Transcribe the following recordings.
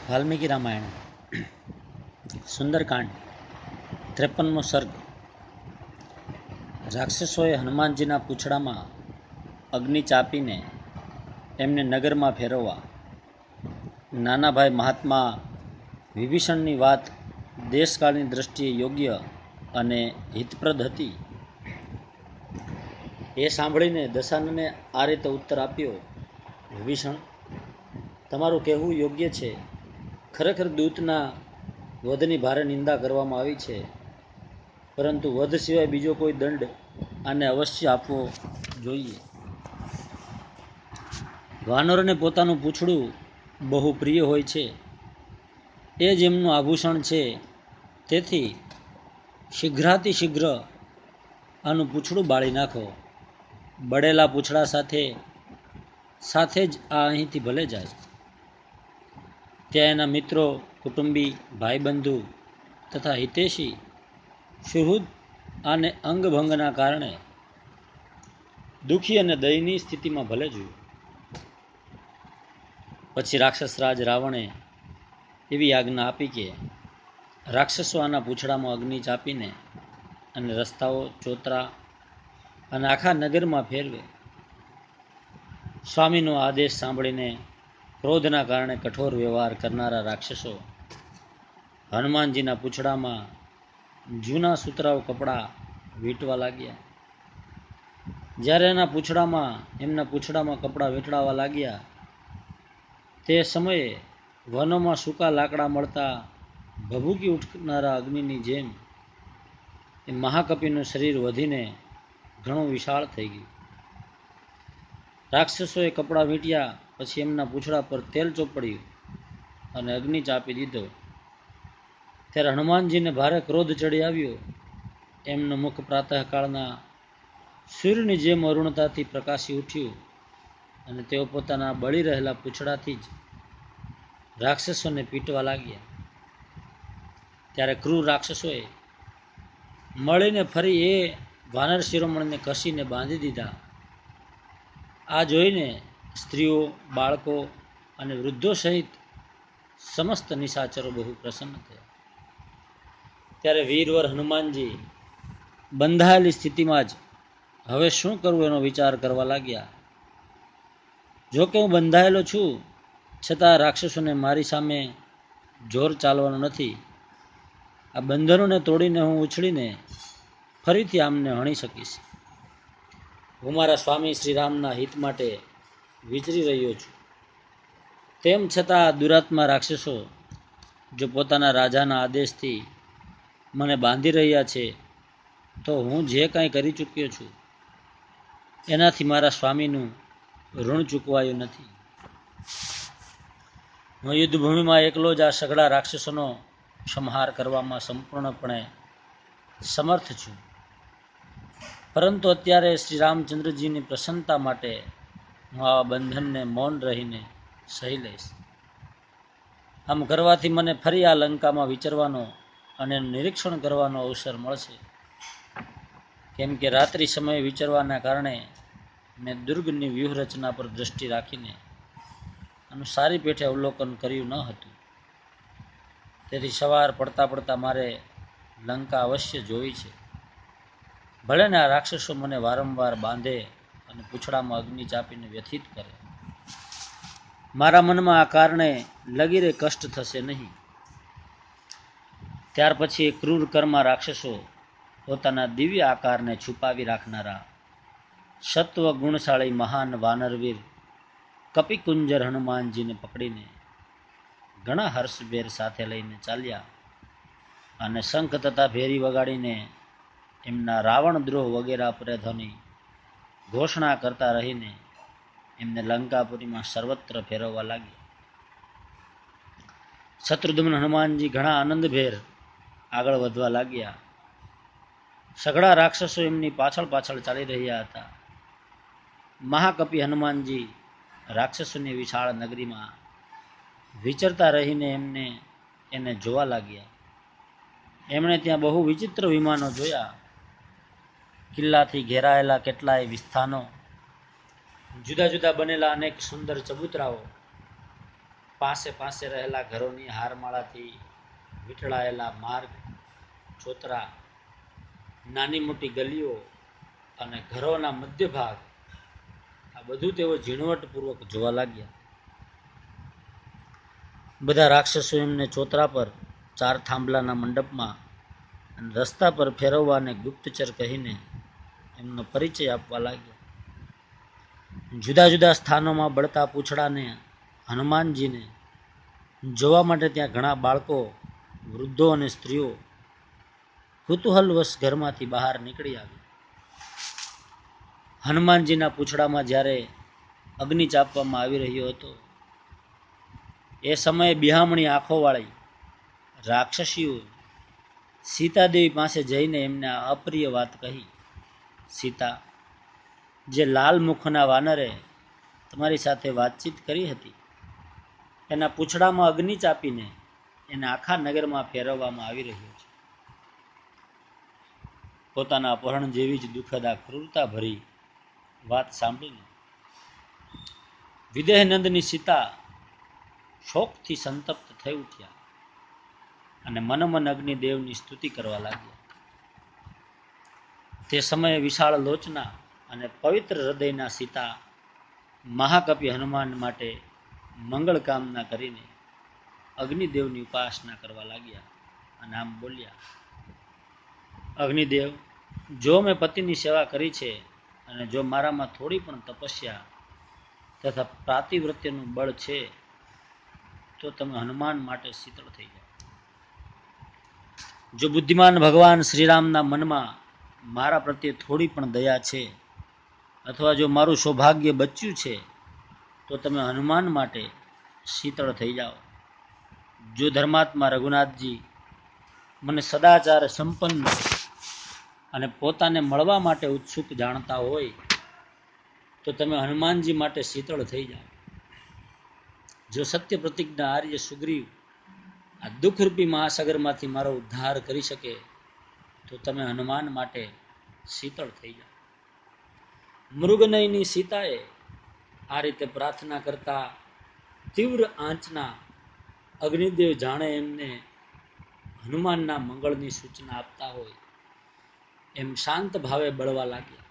વાલ્મીકી રામાયણ સુંદરકાંડ 53મો સર્ગ। રાક્ષસોએ હનુમાનજીના પૂંછડામાં અગ્નિ ચાપીને એમને નગરમાં ફેરવવા। નાના ભાઈ મહાત્મા વિભીષણની વાત દેશકાળની દૃષ્ટિએ યોગ્ય અને હિતપ્રદ હતી। એ સાંભળીને દશાનને આ રીતે ઉત્તર આપ્યો, વિભીષણ, તમારું કહેવું યોગ્ય છે। ખરેખર દૂતના વધની ભારે નિંદા કરવામાં આવી છે, પરંતુ વધ સિવાય બીજો કોઈ દંડ આને અવશ્ય આપવો જોઈએ। વાનરોને પોતાનું પૂંછડું બહુ પ્રિય હોય છે, એ જ એમનું આભૂષણ છે। તેથી શીઘ્રાતિશીઘ્ર આનું પૂંછડું બાળી નાખો। બળેલા પૂંછડા સાથે જ આ અહીંથી ભલે જાય। ત્યાં એના મિત્રો, કુટુંબી, ભાઈબંધુ તથા હિતેશી સુહૃદ આને અંગભંગના કારણે દુઃખી અને દયનીય સ્થિતિમાં ભલે જોયું। પછી રાક્ષસરાજ રાવણે એવી આજ્ઞા આપી કે રાક્ષસો આના પૂંછડામાં અગ્નિ ચાપીને અને રસ્તાઓ, ચોતરા અને આખા નગરમાં ફેરવે। સ્વામીનો આદેશ સાંભળીને ક્રોધના કારણે કઠોર વ્યવહાર કરનારા રાક્ષસો હનુમાનજીના પૂંછડામાં જૂના સુતરાઉ કપડાં વીંટવા લાગ્યા। જ્યારે એમના પૂંછડામાં કપડાં વીંટળાવા લાગ્યા, તે સમયે વનોમાં સૂકા લાકડા મળતા ભભૂકી ઉઠનારા અગ્નિની જેમ એ મહાકપિનું શરીર વધીને ઘણું વિશાળ થઈ ગયું। રાક્ષસોએ કપડાં વીંટ્યા પછી એમના પૂંછડા પર તેલ ચોપડ્યું અને અગ્નિ ચાપી દીધો। ત્યારે હનુમાનજીને ભારે ક્રોધ ચડી આવ્યો। એમનું મુખ પ્રાતઃકાળના સૂર્યની જેમ અરુણતાથી પ્રકાશી ઉઠ્યું અને તેઓ પોતાના બળી રહેલા પૂંછડાથી જ રાક્ષસોને પીટવા લાગ્યા। ત્યારે ક્રૂર રાક્ષસોએ મળીને ફરી એ વાનર શિરોમણીને કસીને બાંધી દીધા। આ જોઈને સ્ત્રીઓ, બાળકો અને વૃદ્ધો સહિત સમસ્ત નિશાચરો બહુ પ્રસન્ન થયા। ત્યારે વીરવર હનુમાનજી બંધાયેલી સ્થિતિમાં જ હવે શું કરવું એનો વિચાર કરવા લાગ્યા। જો કે હું બંધાયેલો છું, છતાં રાક્ષસોને મારી સામે જોર ચાલવાનું નથી। આ બંધનોને તોડીને હું ઉછળીને ફરીથી આમને હણી શકીશ। હું મારા સ્વામી શ્રીરામના હિત માટે વિચરી રહ્યો છું। તેમ છતાં આ દુરાત્મા રાક્ષસો જો પોતાના રાજાના આદેશથી મને બાંધી રહ્યા છે, તો હું જે કાંઈ કરી ચૂક્યો છું એનાથી મારા સ્વામીનું ઋણ ચૂકવાયું નથી। હું યુદ્ધભૂમિમાં એકલો જ આ સઘળા રાક્ષસોનો સંહાર કરવામાં સંપૂર્ણપણે સમર્થ છું, પરંતુ અત્યારે શ્રી રામચંદ્રજીની પ્રસન્નતા માટે હું આવા બંધનને મૌન રહીને સહી લઈશ। આમ કરવાથી મને ફરી આ લંકામાં વિચરવાનો અને નિરીક્ષણ કરવાનો અવસર મળશે, કેમ કે રાત્રિ સમયે વિચરવાના કારણે મેં દુર્ગની વ્યૂહરચના પર દ્રષ્ટિ રાખીને આનું સારી પેઠે અવલોકન કર્યું ન હતું। તેથી સવાર પડતા મારે લંકા અવશ્ય જોવી છે। ભલે ને આ રાક્ષસો મને વારંવાર બાંધે અને પૂંછડામાં અગ્નિ ચાપીને વ્યથિત કરે, મારા મનમાં આ કારણે લગીરે કષ્ટ થશે નહીં। ત્યાર પછી એ ક્રૂર કર્મા રાક્ષસો પોતાના દિવ્ય આકારને છુપાવી રાખનારા સત્વ ગુણશાળી મહાન વાનરવીર કપિકુંજર હનુમાનજીને પકડીને ઘણા હર્ષભેર સાથે લઈને ચાલ્યા અને શંખ તથા ભેરી વગાડીને એમના રાવણ દ્રોહ વગેરે અપરાધોની ઘોષણા કરતા રહીને એમને લંકાપુરીમાં સર્વત્ર ફેરવવા લાગ્યા। શત્રુઘ્ન હનુમાનજી ઘણા આનંદભેર આગળ વધવા લાગ્યા। સઘળા રાક્ષસો એમની પાછળ ચાલી રહ્યા હતા। મહાકપિ હનુમાનજી રાક્ષસોની વિશાળ નગરીમાં વિચરતા રહીને એને જોવા લાગ્યા। એમણે ત્યાં બહુ વિચિત્ર વિમાનો જોયા, કિલ્લાથી ઘેરાયેલા કેટલાય વિસ્થાનો, જુદા જુદા બનેલા અનેક સુંદર ચબૂતરાઓ, પાસે પાસે રહેલા ઘરોની હારમાળાથી વીંટળાયેલા માર્ગ, ચોતરા, નાની મોટી ગલીઓ અને ઘરોના મધ્ય ભાગ, આ બધું તેઓ ઝીણવટપૂર્વક જોવા લાગ્યા. બધા રાક્ષસો એમને ચોતરા પર, ચાર થાંભલાના મંડપમાં અને રસ્તા પર ફેરવવાને ગુપ્તચર કહીને એમનો પરિચય આપવા લાગ્યા. જુદા જુદા સ્થાનોમાં બળતા પૂંછડાને હનુમાનજીને જોવા માટે ત્યાં ઘણા બાળકો, વૃદ્ધો અને સ્ત્રીઓ કુતૂહલવશ ઘરમાંથી બહાર નીકળી આવી. હનુમાનજીના પૂંછડામાં જ્યારે અગ્નિ ચાપવામાં આવી રહ્યો હતો એ સમયે બિહામણી આંખોવાળી રાક્ષસીઓ સીતાદેવી પાસે જઈને એમને આ અપ્રિય વાત કહી. સીતા, જે લાલ મુખના વાનરે તમારી સાથે વાતચીત કરી હતી એના પૂંછડામાં અગ્નિ ચાપીને એને આખા નગરમાં ફેરવવામાં આવી રહ્યો છે. પોતાના અપહરણ જેવી જ દુઃખદ આ ક્રૂરતા ભરી વાત સાંભળીને વિદેહનંદની સીતા શોકથી સંતપ્ત થઈ ઉઠ્યા અને મનોમન અગ્નિદેવની સ્તુતિ કરવા લાગ્યા. તે સમયે વિશાળ લોચના અને પવિત્ર હૃદયના સીતા મહાકપિ હનુમાન માટે મંગળ કામના કરીને અગ્નિદેવની ઉપાસના કરવા લાગ્યા અને આમ બોલ્યા: અગ્નિદેવ, જો મેં પતિની સેવા કરી છે અને જો મારામાં થોડી પણ તપસ્યા તથા પ્રાતિવ્રત્યનું બળ છે તો તમે હનુમાન માટે શીતળ થઈ જાઓ. જો બુદ્ધિમાન ભગવાન શ્રીરામના મનમાં મારા પ્રત્યે થોડી પણ દયા છે અથવા જો મારું સૌભાગ્ય બચ્યું છે તો તમે હનુમાન માટે શીતળ થઈ જાઓ. જો ધર્માત્મા રઘુનાથજી મને સદાચાર સંપન્ન અને પોતાને મળવા માટે ઉત્સુક જાણતા હોય તો તમે હનુમાનજી માટે શીતળ થઈ જાઓ. જો સત્ય પ્રતિજ્ઞા આર્ય સુગ્રીવ આ દુઃખરૂપી મહાસાગરમાંથી મારો ઉદ્ધાર કરી શકે તો તમે હનુમાન માટે શીતળ થઈ જાઓ. મૃગનયની સીતાએ આ રીતે પ્રાર્થના કરતા તીવ્ર આંચના અગ્નિદેવ જાણે એમને હનુમાનના મંગળની સૂચના આપતા હોય એમ શાંત ભાવે બળવા લાગ્યા.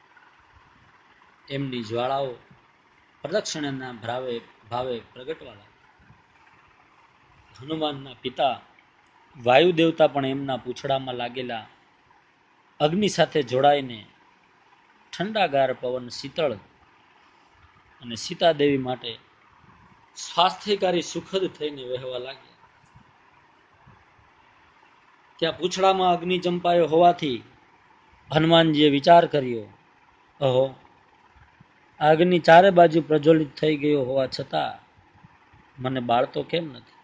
એમની જ્વાળાઓ પ્રદક્ષિણાના ભાવે પ્રગટવા લાગ્યા. હનુમાનના પિતા વાયુ દેવતા પણ એમના પૂંછડામાં લાગેલા અગ્નિ સાથે જોડાઈને ઠંડાગાર પવન શીતળ અને સીતાદેવી માટે સ્વાસ્થ્યકારી સુખદ થઈને વહેવા લાગ્યા. ત્યાં પૂંછડામાં અગ્નિ ચંપાયો હોવાથી હનુમાનજીએ વિચાર કર્યો, અહો, આ અગ્નિ ચારે બાજુ પ્રજ્વલિત થઈ ગયો હોવા છતાં મને બાળતો કેમ નથી?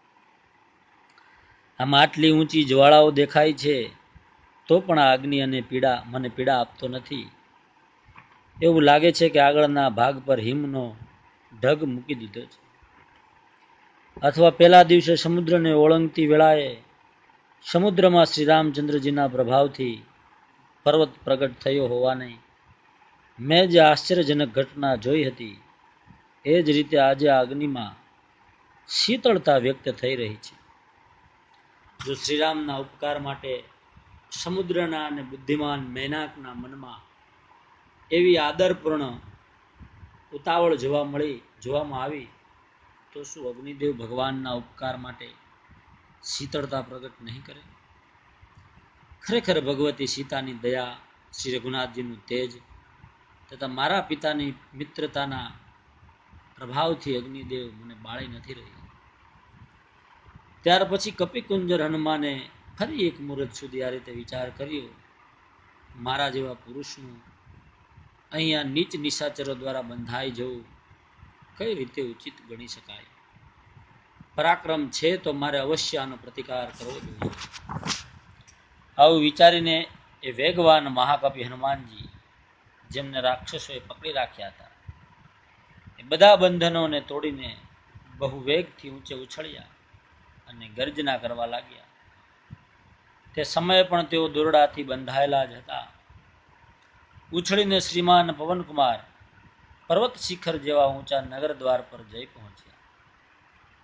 આમાં આટલી ઊંચી જ્વાળાઓ દેખાય છે તો પણ આ અગ્નિ અને મને પીડા આપતો નથી. એવું લાગે છે કે આગળના ભાગ પર હિમનો ઢગ મૂકી દીધો છે, અથવા પહેલા દિવસે સમુદ્રને ઓળંગતી વેળાએ સમુદ્રમાં શ્રી રામચંદ્રજીના પ્રભાવથી પર્વત પ્રગટ થયો હોવાની મેં જે આશ્ચર્યજનક ઘટના જોઈ હતી એ જ રીતે આજે આ અગ્નિમાં શીતળતા વ્યક્ત થઈ રહી છે. જો શ્રીરામના ઉપકાર માટે સમુદ્રના અને બુદ્ધિમાન મૈનાકના મનમાં એવી આદરપૂર્ણ ઉતાવળ જોવામાં આવી તો શું અગ્નિદેવ ભગવાનના ઉપકાર માટે શીતળતા પ્રગટ નહીં કરે? ખરેખર ભગવતી સીતાની દયા, શ્રી રઘુનાથજીનું તેજ તથા મારા પિતાની મિત્રતાના પ્રભાવથી અગ્નિદેવ મને બાળી નથી રહી. ત્યાર પછી કપિકુંજર હનુમાને ફરી એક મુહૂર્ત સુધી આ રીતે વિચાર કર્યો, મારા જેવા પુરુષનું અહીંયા નીચ નિશાચરો દ્વારા બંધાઈ જવું કઈ રીતે ઉચિત ગણી શકાય? પરાક્રમ છે તો મારે અવશ્ય આનો પ્રતિકાર કરવો જોઈએ. આવું વિચારીને એ વેગવાન મહાકપિ હનુમાનજી, જેમને રાક્ષસોએ પકડી રાખ્યા હતા, એ બધા બંધનોને તોડીને બહુ વેગથી ઊંચે ઉછળ્યા અને ગર્જના કરવા લાગ્યા. તે સમયે પણ તેઓ દોરડાથી બંધાયેલા જ હતા. ઉછળીને શ્રીમાન પવનકુમાર પર્વત શિખર જેવા ઊંચા નગર દ્વાર પર જઈ પહોંચ્યા.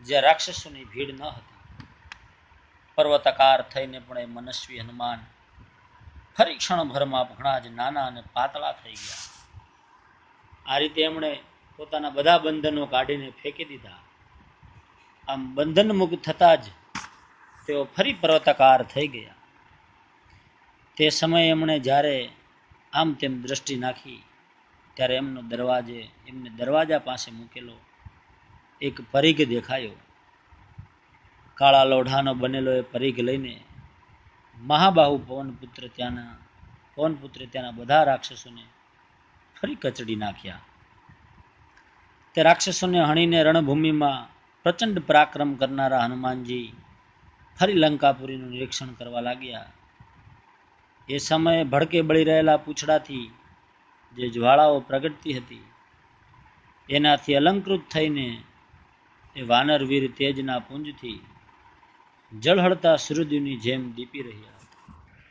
જ્યાં રાક્ષસોની ભીડ ન હતી. પર્વતાકાર થઈને પણ એ મનસ્વી હનુમાન ફરી ક્ષણભરમાં ઘણા જ નાના અને પાતળા થઈ ગયા. આ રીતે એમણે પોતાના બધા બંધનો કાઢીને ફેંકી દીધા. આમ બંધન મુક્ત થતા જ તેઓ ફરી પર્વતાકાર થઈ ગયા. તે સમયે એમણે જ્યારે આમ તેમ દ્રષ્ટિ નાખી ત્યારે એમને દરવાજા પાસે મૂકેલો એક પરીઘ દેખાયો. કાળા લોઢાનો બનેલો એ પરીઘ લઈને મહાબાહુ પવનપુત્ર ત્યાંના બધા રાક્ષસોને ફરી કચડી નાખ્યા. તે રાક્ષસોને હણીને રણભૂમિમાં પ્રચંડ પરાક્રમ કરનારા હનુમાનજી ફરી લંકાપુરીનું નિરીક્ષણ કરવા લાગ્યા. એ સમયે ભડકે બળી રહેલા પૂંછડાથી જે જ્વાળાઓ પ્રગટતી હતી એનાથી અલંકૃત થઈને એ વાનરવીર તેજના પુંજથી જળહળતા સૂર્યદેવની જેમ દીપી રહ્યા હતા.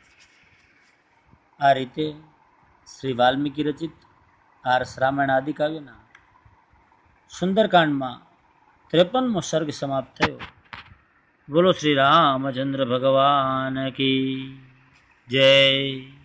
આ રીતે શ્રી વાલ્મીકી રચિત આર્ષ રામાયણ આદિકાવ્યના સુંદરકાંડમાં 53મો સર્ગ સમાપ્ત થયો. બોલો શ્રી રામચંદ્ર ભગવાન કી જય.